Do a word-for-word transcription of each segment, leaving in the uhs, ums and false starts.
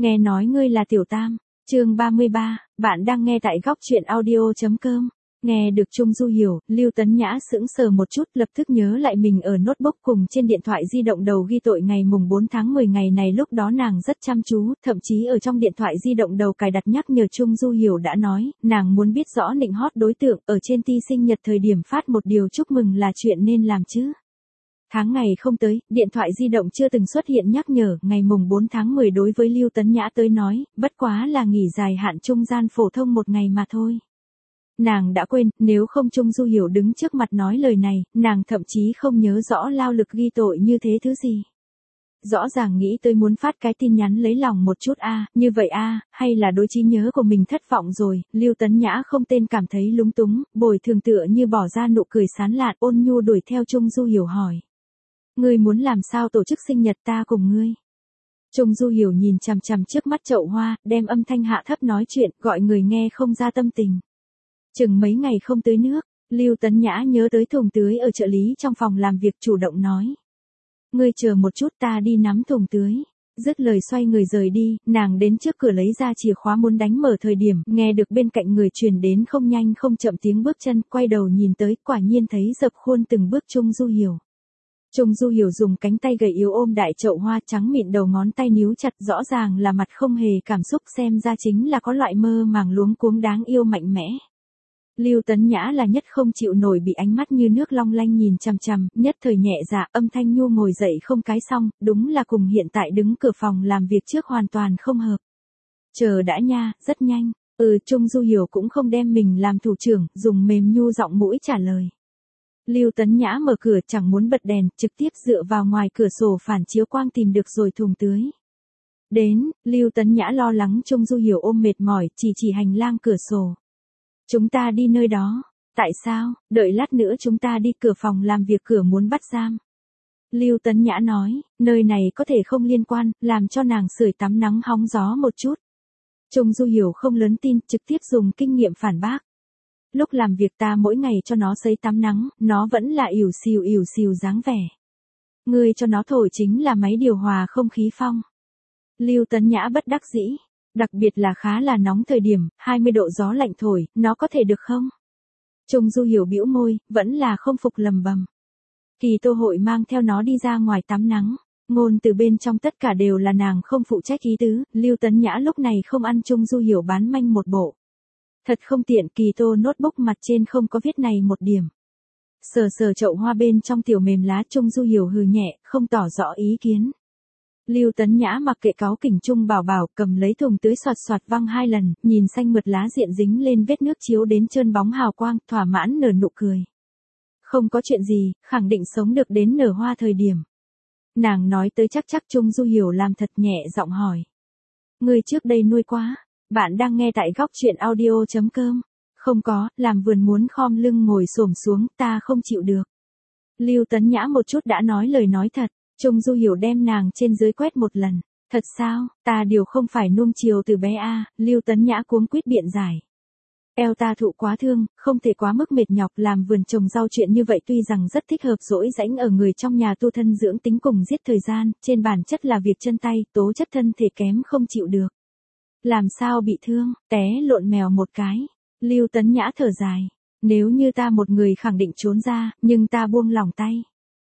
nghe nói ngươi là Tiểu Tam. Chương ba mươi ba, bạn đang nghe tại góc truyện audio chấm com. Nghe được Trung Du hiểu, Lưu Tấn Nhã sững sờ một chút, lập tức nhớ lại mình ở notebook cùng trên điện thoại di động đầu ghi tội ngày mùng bốn tháng mười ngày này, lúc đó nàng rất chăm chú, thậm chí ở trong điện thoại di động đầu cài đặt nhắc nhở Trung Du hiểu đã nói, nàng muốn biết rõ nịnh hót đối tượng, ở trên ti sinh nhật thời điểm phát một điều chúc mừng là chuyện nên làm chứ. Tháng ngày không tới, điện thoại di động chưa từng xuất hiện nhắc nhở, ngày mùng bốn tháng mười đối với Lưu Tấn Nhã tới nói, bất quá là nghỉ dài hạn trung gian phổ thông một ngày mà thôi. Nàng đã quên, nếu không Trung Du hiểu đứng trước mặt nói lời này, nàng thậm chí không nhớ rõ lao lực ghi tội như thế thứ gì. Rõ ràng nghĩ tới muốn phát cái tin nhắn lấy lòng một chút a, à, như vậy a, à, hay là đối trí nhớ của mình thất vọng rồi, Lưu Tấn Nhã không tên cảm thấy lúng túng, bồi thường tựa như bỏ ra nụ cười sán lạn, ôn nhu đuổi theo Trung Du hiểu hỏi. Ngươi muốn làm sao tổ chức sinh nhật ta cùng ngươi? Trung Du hiểu nhìn chằm chằm trước mắt chậu hoa, đem âm thanh hạ thấp nói chuyện, gọi người nghe không ra tâm tình. Chừng mấy ngày không tưới nước, Lưu Tấn Nhã nhớ tới thùng tưới ở trợ lý trong phòng làm việc, chủ động nói. Ngươi chờ một chút, ta đi nắm thùng tưới. Dứt lời xoay người rời đi, nàng đến trước cửa lấy ra chìa khóa muốn đánh mở thời điểm, nghe được bên cạnh người truyền đến không nhanh không chậm tiếng bước chân, quay đầu nhìn tới, quả nhiên thấy dập khuôn từng bước Trung Du hiểu. Trung Du hiểu dùng cánh tay gầy yếu ôm đại chậu hoa trắng mịn, đầu ngón tay níu chặt, rõ ràng là mặt không hề cảm xúc, xem ra chính là có loại mơ màng luống cuống đáng yêu mạnh mẽ. Lưu Tấn Nhã là nhất không chịu nổi bị ánh mắt như nước long lanh nhìn chằm chằm, nhất thời nhẹ dạ, âm thanh nhu ngồi dậy không cái xong, đúng là cùng hiện tại đứng cửa phòng làm việc trước hoàn toàn không hợp. Chờ đã nha, rất nhanh. Ừ, Trung Du hiểu cũng không đem mình làm thủ trưởng, dùng mềm nhu giọng mũi trả lời. Lưu Tấn Nhã mở cửa, chẳng muốn bật đèn, trực tiếp dựa vào ngoài cửa sổ phản chiếu quang tìm được rồi thùng tưới. Đến, Lưu Tấn Nhã lo lắng Trung Du hiểu ôm mệt mỏi, chỉ chỉ hành lang cửa sổ. Chúng ta đi nơi đó. Tại sao? Đợi lát nữa chúng ta đi, cửa phòng làm việc cửa muốn bắt giam. Lưu Tấn Nhã nói, nơi này có thể không liên quan, làm cho nàng sưởi tắm nắng hóng gió một chút. Trung Du hiểu không lớn tin, trực tiếp dùng kinh nghiệm phản bác. Lúc làm việc ta mỗi ngày cho nó sấy tắm nắng, nó vẫn là ỉu xìu ỉu xìu dáng vẻ. Ngươi cho nó thổi chính là máy điều hòa không khí phong. Lưu Tấn Nhã bất đắc dĩ. Đặc biệt là khá là nóng thời điểm, hai mươi độ gió lạnh thổi, nó có thể được không? Trung Du hiểu bĩu môi, vẫn là không phục lầm bầm. Kỳ Tô hội mang theo nó đi ra ngoài tắm nắng, ngôn từ bên trong tất cả đều là nàng không phụ trách ý tứ, Lưu Tấn Nhã lúc này không ăn Trung Du hiểu bán manh một bộ. Thật không tiện, Kỳ Tô notebook mặt trên không có viết này một điểm. Sờ sờ chậu hoa bên trong tiểu mềm lá, Trung Du hiểu hừ nhẹ, không tỏ rõ ý kiến. Lưu Tấn Nhã mặc kệ cáu kỉnh Trung bảo bảo, cầm lấy thùng tưới xoạt xoạt văng hai lần, nhìn xanh mượt lá diện dính lên vết nước chiếu đến trơn bóng hào quang, thỏa mãn nở nụ cười. Không có chuyện gì, khẳng định sống được đến nở hoa thời điểm. Nàng nói tới chắc chắc Trung Du hiểu làm thật nhẹ giọng hỏi. Người trước đây nuôi quá, bạn đang nghe tại góc truyện audio chấm com. Không có, làm vườn muốn khom lưng ngồi xổm xuống, ta không chịu được. Lưu Tấn Nhã một chút đã nói lời nói thật. Trung Du hiểu đem nàng trên dưới quét một lần. Thật sao, ta điều không phải nuông chiều từ bé a, à, Lưu Tấn Nhã cuống quýt biện giải. Eo ta thụ quá thương, không thể quá mức mệt nhọc, làm vườn trồng rau chuyện như vậy tuy rằng rất thích hợp dỗi rãnh ở người trong nhà tu thân dưỡng tính cùng giết thời gian, trên bản chất là việc chân tay, tố chất thân thể kém không chịu được. Làm sao bị thương, té lộn mèo một cái. Lưu Tấn Nhã thở dài. Nếu như ta một người khẳng định trốn ra, nhưng ta buông lỏng tay.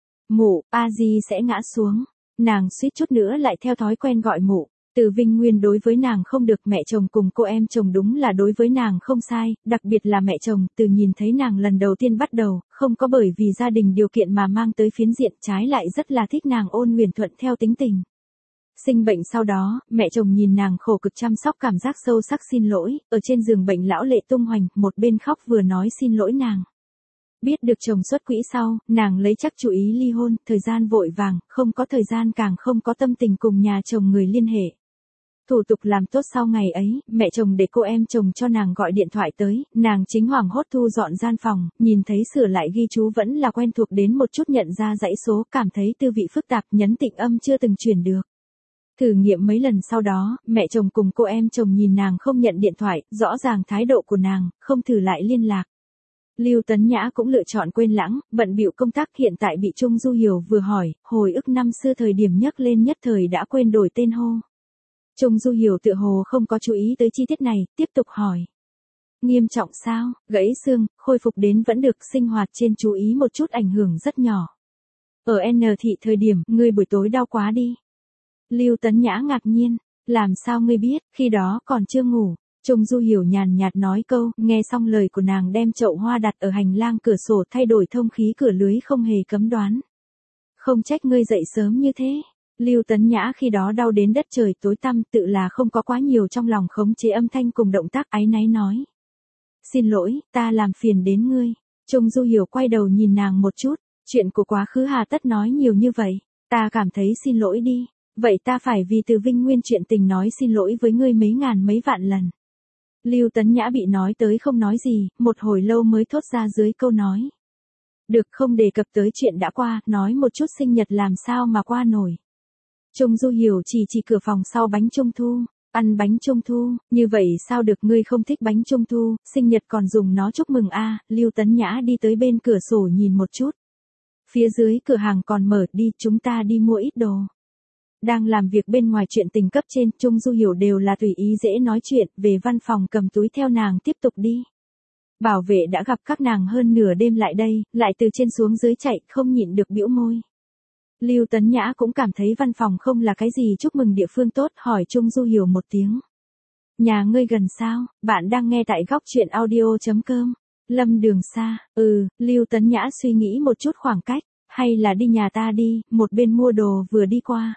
Mụ, a di sẽ ngã xuống. Nàng suýt chút nữa lại theo thói quen gọi mụ. Từ Vinh Nguyên đối với nàng không được, mẹ chồng cùng cô em chồng đúng là đối với nàng không sai, đặc biệt là mẹ chồng, từ nhìn thấy nàng lần đầu tiên bắt đầu, không có bởi vì gia đình điều kiện mà mang tới phiến diện, trái lại rất là thích nàng ôn huyền thuận theo tính tình. Sinh bệnh sau đó, mẹ chồng nhìn nàng khổ cực chăm sóc, cảm giác sâu sắc xin lỗi, ở trên giường bệnh lão lệ tung hoành, một bên khóc vừa nói xin lỗi nàng. Biết được chồng xuất quỹ sau, nàng lấy chắc chủ ý ly hôn, thời gian vội vàng, không có thời gian càng không có tâm tình cùng nhà chồng người liên hệ. Thủ tục làm tốt sau ngày ấy, mẹ chồng để cô em chồng cho nàng gọi điện thoại tới, nàng chính hoảng hốt thu dọn gian phòng, nhìn thấy sửa lại ghi chú vẫn là quen thuộc đến một chút, nhận ra dãy số, cảm thấy tư vị phức tạp, nhấn tịnh âm chưa từng chuyển được. Thử nghiệm mấy lần sau đó, mẹ chồng cùng cô em chồng nhìn nàng không nhận điện thoại, rõ ràng thái độ của nàng, không thử lại liên lạc. Lưu Tấn Nhã cũng lựa chọn quên lãng, bận bịu công tác, hiện tại bị Trung Du hiểu vừa hỏi, hồi ức năm xưa thời điểm nhắc lên nhất thời đã quên đổi tên hô. Trung Du Hiểu tựa hồ không có chú ý tới chi tiết này, tiếp tục hỏi. Nghiêm trọng sao, gãy xương, khôi phục đến vẫn được, sinh hoạt trên chú ý một chút, ảnh hưởng rất nhỏ. Ở N thị thời điểm, ngươi buổi tối đau quá đi. Lưu Tấn Nhã ngạc nhiên, làm sao ngươi biết, khi đó còn chưa ngủ. Trung Du Hiểu nhàn nhạt nói câu, nghe xong lời của nàng đem chậu hoa đặt ở hành lang cửa sổ thay đổi thông khí cửa lưới không hề cấm đoán. Không trách ngươi dậy sớm như thế. Lưu Tấn Nhã khi đó đau đến đất trời tối tăm, tự là không có quá nhiều trong lòng khống chế âm thanh cùng động tác, áy náy nói. Xin lỗi, ta làm phiền đến ngươi. Trung Du Hiểu quay đầu nhìn nàng một chút, chuyện của quá khứ hà tất nói nhiều như vậy, ta cảm thấy xin lỗi đi. Vậy ta phải vì từ Vinh Nguyên chuyện tình nói xin lỗi với ngươi mấy ngàn mấy vạn lần. Lưu Tấn Nhã bị nói tới không nói gì, một hồi lâu mới thốt ra dưới câu nói. Được, không đề cập tới chuyện đã qua, nói một chút sinh nhật làm sao mà qua nổi. Trung Du Hiểu chỉ chỉ cửa phòng sau bánh trung thu, ăn bánh trung thu, như vậy sao được, ngươi không thích bánh trung thu, sinh nhật còn dùng nó chúc mừng a. À, Lưu Tấn Nhã đi tới bên cửa sổ nhìn một chút. Phía dưới cửa hàng còn mở, đi, chúng ta đi mua ít đồ. Đang làm việc bên ngoài chuyện tình cấp trên, Trung Du Hiểu đều là tùy ý dễ nói chuyện, về văn phòng cầm túi theo nàng tiếp tục đi. Bảo vệ đã gặp các nàng hơn nửa đêm lại đây, lại từ trên xuống dưới chạy, không nhịn được bĩu môi. Lưu Tấn Nhã cũng cảm thấy văn phòng không là cái gì chúc mừng địa phương tốt, hỏi Trung Du Hiểu một tiếng. Nhà ngươi gần sao, bạn đang nghe tại góc truyện audio.com. Lâm Đường xa, ừ, Lưu Tấn Nhã suy nghĩ một chút khoảng cách, hay là đi nhà ta đi, một bên mua đồ vừa đi qua.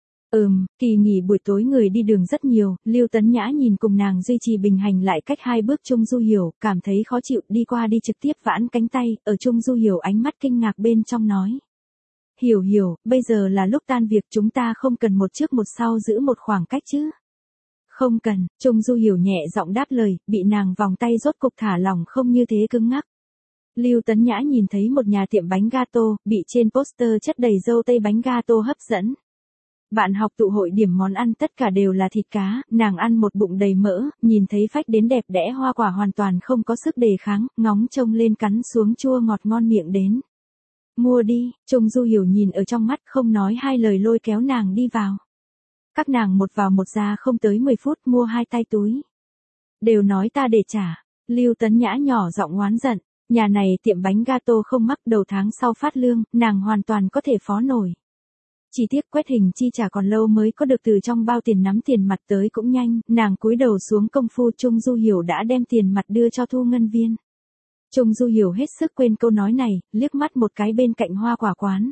Ừm, kỳ nghỉ buổi tối người đi đường rất nhiều, Lưu Tấn Nhã nhìn cùng nàng duy trì bình hành lại cách hai bước Trung Du Hiểu, cảm thấy khó chịu, đi qua đi trực tiếp vãn cánh tay, ở Trung Du Hiểu ánh mắt kinh ngạc bên trong nói. Hiểu hiểu, bây giờ là lúc tan việc, chúng ta không cần một trước một sau giữ một khoảng cách chứ. Không cần, Trung Du Hiểu nhẹ giọng đáp lời, bị nàng vòng tay rốt cục thả lỏng không như thế cứng ngắc. Lưu Tấn Nhã nhìn thấy một nhà tiệm bánh gato, bị trên poster chất đầy dâu tây bánh gato hấp dẫn. Bạn học tụ hội điểm món ăn tất cả đều là thịt cá, nàng ăn một bụng đầy mỡ, nhìn thấy phách đến đẹp đẽ hoa quả hoàn toàn không có sức đề kháng, ngóng trông lên cắn xuống chua ngọt ngon miệng đến. Mua đi, Trung Du Hiểu nhìn ở trong mắt không nói hai lời lôi kéo nàng đi vào. Các nàng một vào một ra không tới mười phút mua hai tay túi. Đều nói ta để trả, Lưu Tấn Nhã nhỏ giọng oán giận, nhà này tiệm bánh gato không mắc, đầu tháng sau phát lương, nàng hoàn toàn có thể phó nổi. Chỉ tiếc quét hình chi trả còn lâu mới có được, từ trong bao tiền nắm tiền mặt tới cũng nhanh, nàng cúi đầu xuống công phu Trung Du Hiểu đã đem tiền mặt đưa cho thu ngân viên. Trung Du Hiểu hết sức quên câu nói này, liếc mắt một cái bên cạnh hoa quả quán.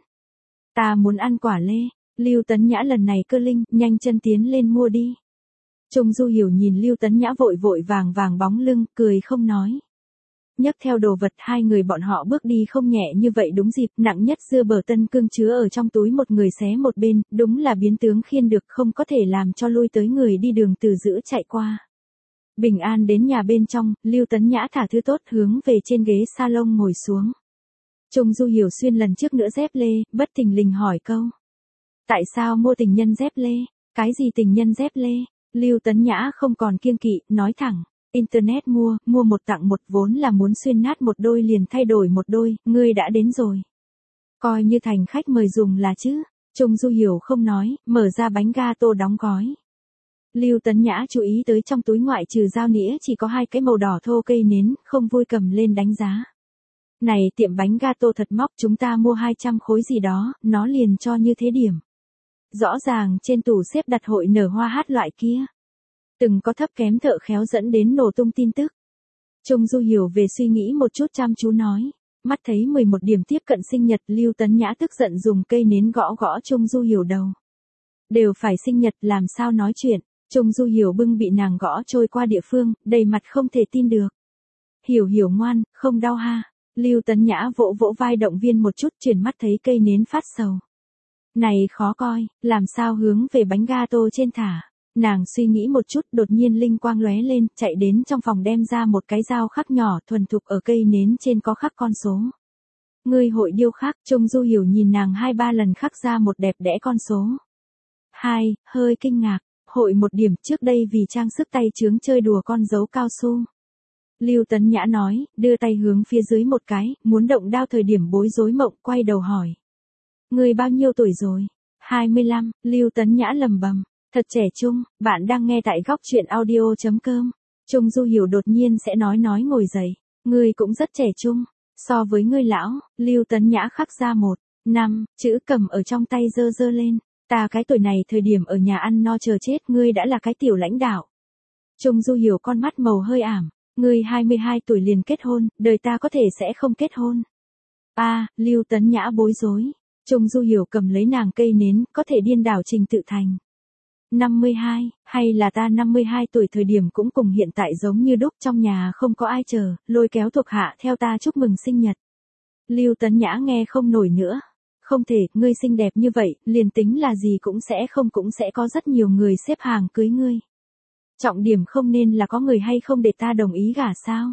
Ta muốn ăn quả lê, Lưu Tấn Nhã lần này cơ linh, nhanh chân tiến lên mua đi. Trung Du Hiểu nhìn Lưu Tấn Nhã vội vội vàng vàng bóng lưng, cười không nói. Nhấc theo đồ vật, hai người bọn họ bước đi không nhẹ như vậy đúng dịp, nặng nhất dưa bờ tân cương chứa ở trong túi một người xé một bên, đúng là biến tướng khiên được, không có thể làm cho lui tới người đi đường từ giữa chạy qua. Bình an đến nhà bên trong, Lưu Tấn Nhã thả thứ tốt hướng về trên ghế salon ngồi xuống. Trung Du Hiểu xuyên lần trước nữa dép lê, bất thình lình hỏi câu. Tại sao mua tình nhân dép lê? Cái gì tình nhân dép lê? Lưu Tấn Nhã không còn kiêng kỵ, nói thẳng. Internet mua, mua một tặng một, vốn là muốn xuyên nát một đôi liền thay đổi một đôi, ngươi đã đến rồi. Coi như thành khách mời dùng là chứ. Trung Du Hiểu không nói, mở ra bánh gato đóng gói. Lưu Tấn Nhã chú ý tới trong túi ngoại trừ dao nĩa chỉ có hai cái màu đỏ thô cây nến, không vui cầm lên đánh giá. Này tiệm bánh gato thật móc, chúng ta mua hai trăm khối gì đó, nó liền cho như thế điểm. Rõ ràng trên tủ xếp đặt hội nở hoa hát loại kia. Từng có thấp kém thợ khéo dẫn đến nổ tung tin tức. Trung Du Hiểu về suy nghĩ một chút chăm chú nói. Mắt thấy mười một điểm tiếp cận sinh nhật, Lưu Tấn Nhã tức giận dùng cây nến gõ gõ Trung Du Hiểu đầu. Đều phải sinh nhật làm sao nói chuyện. Trung Du Hiểu bưng bị nàng gõ trôi qua địa phương, đầy mặt không thể tin được. Hiểu Hiểu ngoan, không đau ha. Lưu Tấn Nhã vỗ vỗ vai động viên một chút, chuyển mắt thấy cây nến phát sầu. Này khó coi, làm sao hướng về bánh gato trên thả. Nàng suy nghĩ một chút, đột nhiên linh quang lóe lên, chạy đến trong phòng đem ra một cái dao khắc nhỏ, thuần thục ở cây nến trên có khắc con số. Ngươi hội điêu khắc, Trung Du Hiểu nhìn nàng hai ba lần khắc ra một đẹp đẽ con số. Hai, hơi kinh ngạc, hội một điểm, trước đây vì trang sức tay chướng chơi đùa con dấu cao su. Lưu Tấn Nhã nói, đưa tay hướng phía dưới một cái, muốn động đao thời điểm bối rối mộng, quay đầu hỏi. Ngươi bao nhiêu tuổi rồi? hai mươi lăm, Lưu Tấn Nhã lầm bầm. Thật trẻ trung, bạn đang nghe tại góc chuyện audio.com. Trung Du Hiểu đột nhiên sẽ nói nói ngồi dậy. Ngươi cũng rất trẻ trung. So với ngươi lão, Lưu Tấn Nhã khắc ra một, năm, chữ cầm ở trong tay dơ dơ lên. Ta cái tuổi này thời điểm ở nhà ăn no chờ chết, ngươi đã là cái tiểu lãnh đạo. Trung Du Hiểu con mắt màu hơi ảm. Ngươi hai mươi hai tuổi liền kết hôn, đời ta có thể sẽ không kết hôn. A, Lưu Tấn Nhã bối rối. Trung Du Hiểu cầm lấy nàng cây nến, có thể điên đảo Trình Tự Thành. năm mươi hai, hay là ta năm mươi hai tuổi thời điểm cũng cùng hiện tại giống như đúc, trong nhà không có ai chờ, lôi kéo thuộc hạ theo ta chúc mừng sinh nhật. Lưu Tấn Nhã nghe không nổi nữa. Không thể, ngươi xinh đẹp như vậy, liền tính là gì cũng sẽ không cũng sẽ có rất nhiều người xếp hàng cưới ngươi. Trọng điểm không nên là có người hay không để ta đồng ý gả sao?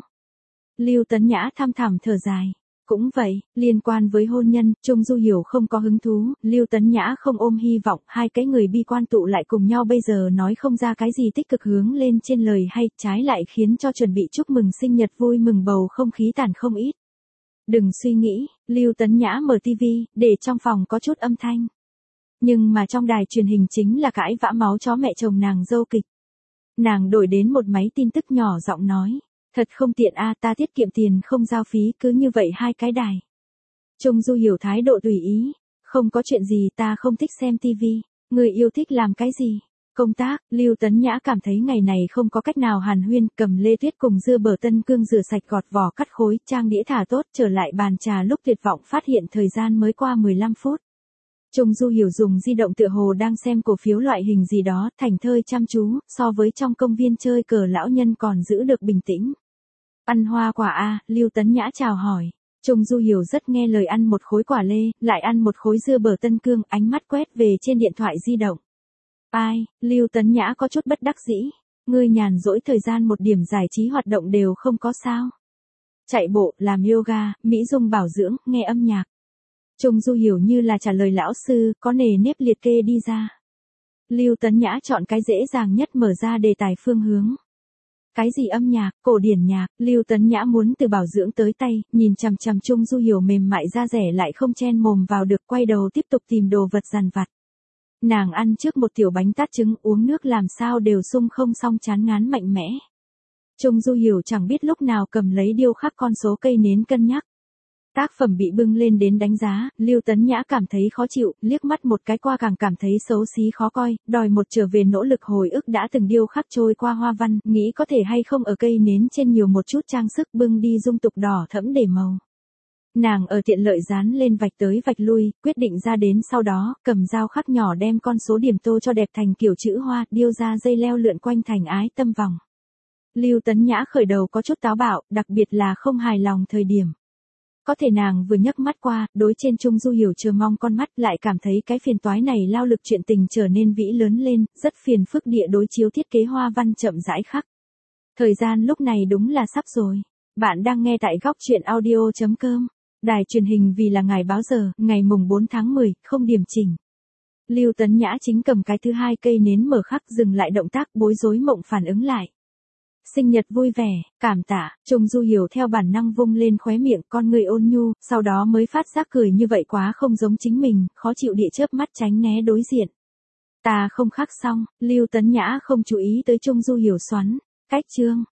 Lưu Tấn Nhã thăm thẳm thở dài. Cũng vậy, liên quan với hôn nhân, Trung Du Hiểu không có hứng thú, Lưu Tấn Nhã không ôm hy vọng, hai cái người bi quan tụ lại cùng nhau bây giờ nói không ra cái gì tích cực hướng lên trên lời hay, trái lại khiến cho chuẩn bị chúc mừng sinh nhật vui mừng bầu không khí tàn không ít. Đừng suy nghĩ, Lưu Tấn Nhã mở tivi, để trong phòng có chút âm thanh. Nhưng mà trong đài truyền hình chính là cãi vã máu chó mẹ chồng nàng dâu kịch. Nàng đổi đến một máy tin tức nhỏ giọng nói. Thật không tiện a, ta tiết kiệm tiền không giao phí, cứ như vậy hai cái đài. Trung Du Hiểu thái độ tùy ý. Không có chuyện gì, ta không thích xem tivi. Người yêu thích làm cái gì? Công tác. Lưu Tấn Nhã cảm thấy ngày này không có cách nào hàn huyên, cầm lê tuyết cùng dưa bờ Tân Cương rửa sạch gọt vỏ cắt khối, trang đĩa thả tốt, trở lại bàn trà lúc tuyệt vọng phát hiện thời gian mới qua mười lăm phút. Trung Du Hiểu dùng di động tựa hồ đang xem cổ phiếu loại hình gì đó, thành thơi chăm chú, so với trong công viên chơi cờ lão nhân còn giữ được bình tĩnh. Ăn hoa quả a, Lưu Tấn Nhã chào hỏi. Trung Du Hiểu rất nghe lời ăn một khối quả lê, lại ăn một khối dưa bờ Tân Cương, ánh mắt quét về trên điện thoại di động. Ai, Lưu Tấn Nhã có chút bất đắc dĩ. Ngươi nhàn rỗi thời gian một điểm giải trí hoạt động đều không có sao. Chạy bộ, làm yoga, mỹ dung bảo dưỡng, nghe âm nhạc. Trung Du Hiểu như là trả lời lão sư, có nề nếp liệt kê đi ra. Lưu Tấn Nhã chọn cái dễ dàng nhất mở ra đề tài phương hướng. Cái gì âm nhạc, cổ điển nhạc, Lưu Tấn Nhã muốn từ bảo dưỡng tới tay, nhìn chằm chằm Trung Du Hiểu mềm mại da rẻ lại không chen mồm vào được, quay đầu tiếp tục tìm đồ vật dằn vặt. Nàng ăn trước một tiểu bánh tát trứng, uống nước làm sao đều sung không xong chán ngán mạnh mẽ. Trung Du Hiểu chẳng biết lúc nào cầm lấy điêu khắc con số cây nến cân nhắc. Tác phẩm bị bưng lên đến đánh giá, Lưu Tấn Nhã cảm thấy khó chịu, liếc mắt một cái qua càng cảm thấy xấu xí khó coi, đòi một trở về nỗ lực hồi ức đã từng điêu khắc trôi qua hoa văn, nghĩ có thể hay không ở cây nến trên nhiều một chút trang sức, bưng đi dung tục đỏ thẫm để màu. Nàng ở tiện lợi dán lên vạch tới vạch lui, quyết định ra đến sau đó, cầm dao khắc nhỏ đem con số điểm tô cho đẹp thành kiểu chữ hoa, điêu ra dây leo lượn quanh thành ái tâm vòng. Lưu Tấn Nhã khởi đầu có chút táo bạo, đặc biệt là không hài lòng thời điểm. Có thể nàng vừa nhấc mắt qua, đối trên Trung Du Hiểu chờ mong con mắt, lại cảm thấy cái phiền toái này lao lực chuyện tình trở nên vĩ lớn lên, rất phiền phức địa đối chiếu thiết kế hoa văn chậm rãi khắc. Thời gian lúc này đúng là sắp rồi. Bạn đang nghe tại góc chuyện audio.com. Đài truyền hình Vì Là Ngài báo giờ, ngày mùng bốn tháng mười, không điểm chỉnh. Lưu Tấn Nhã chính cầm cái thứ hai cây nến mở khắc, dừng lại động tác, bối rối mộng phản ứng lại. Sinh nhật vui vẻ, cảm tạ, Trung Du Hiểu theo bản năng vung lên khóe miệng, con người ôn nhu, sau đó mới phát giác cười như vậy quá không giống chính mình, khó chịu địa chớp mắt tránh né đối diện. Ta không khắc xong, Lưu Tấn Nhã không chú ý tới Trung Du Hiểu xoắn, cách chương,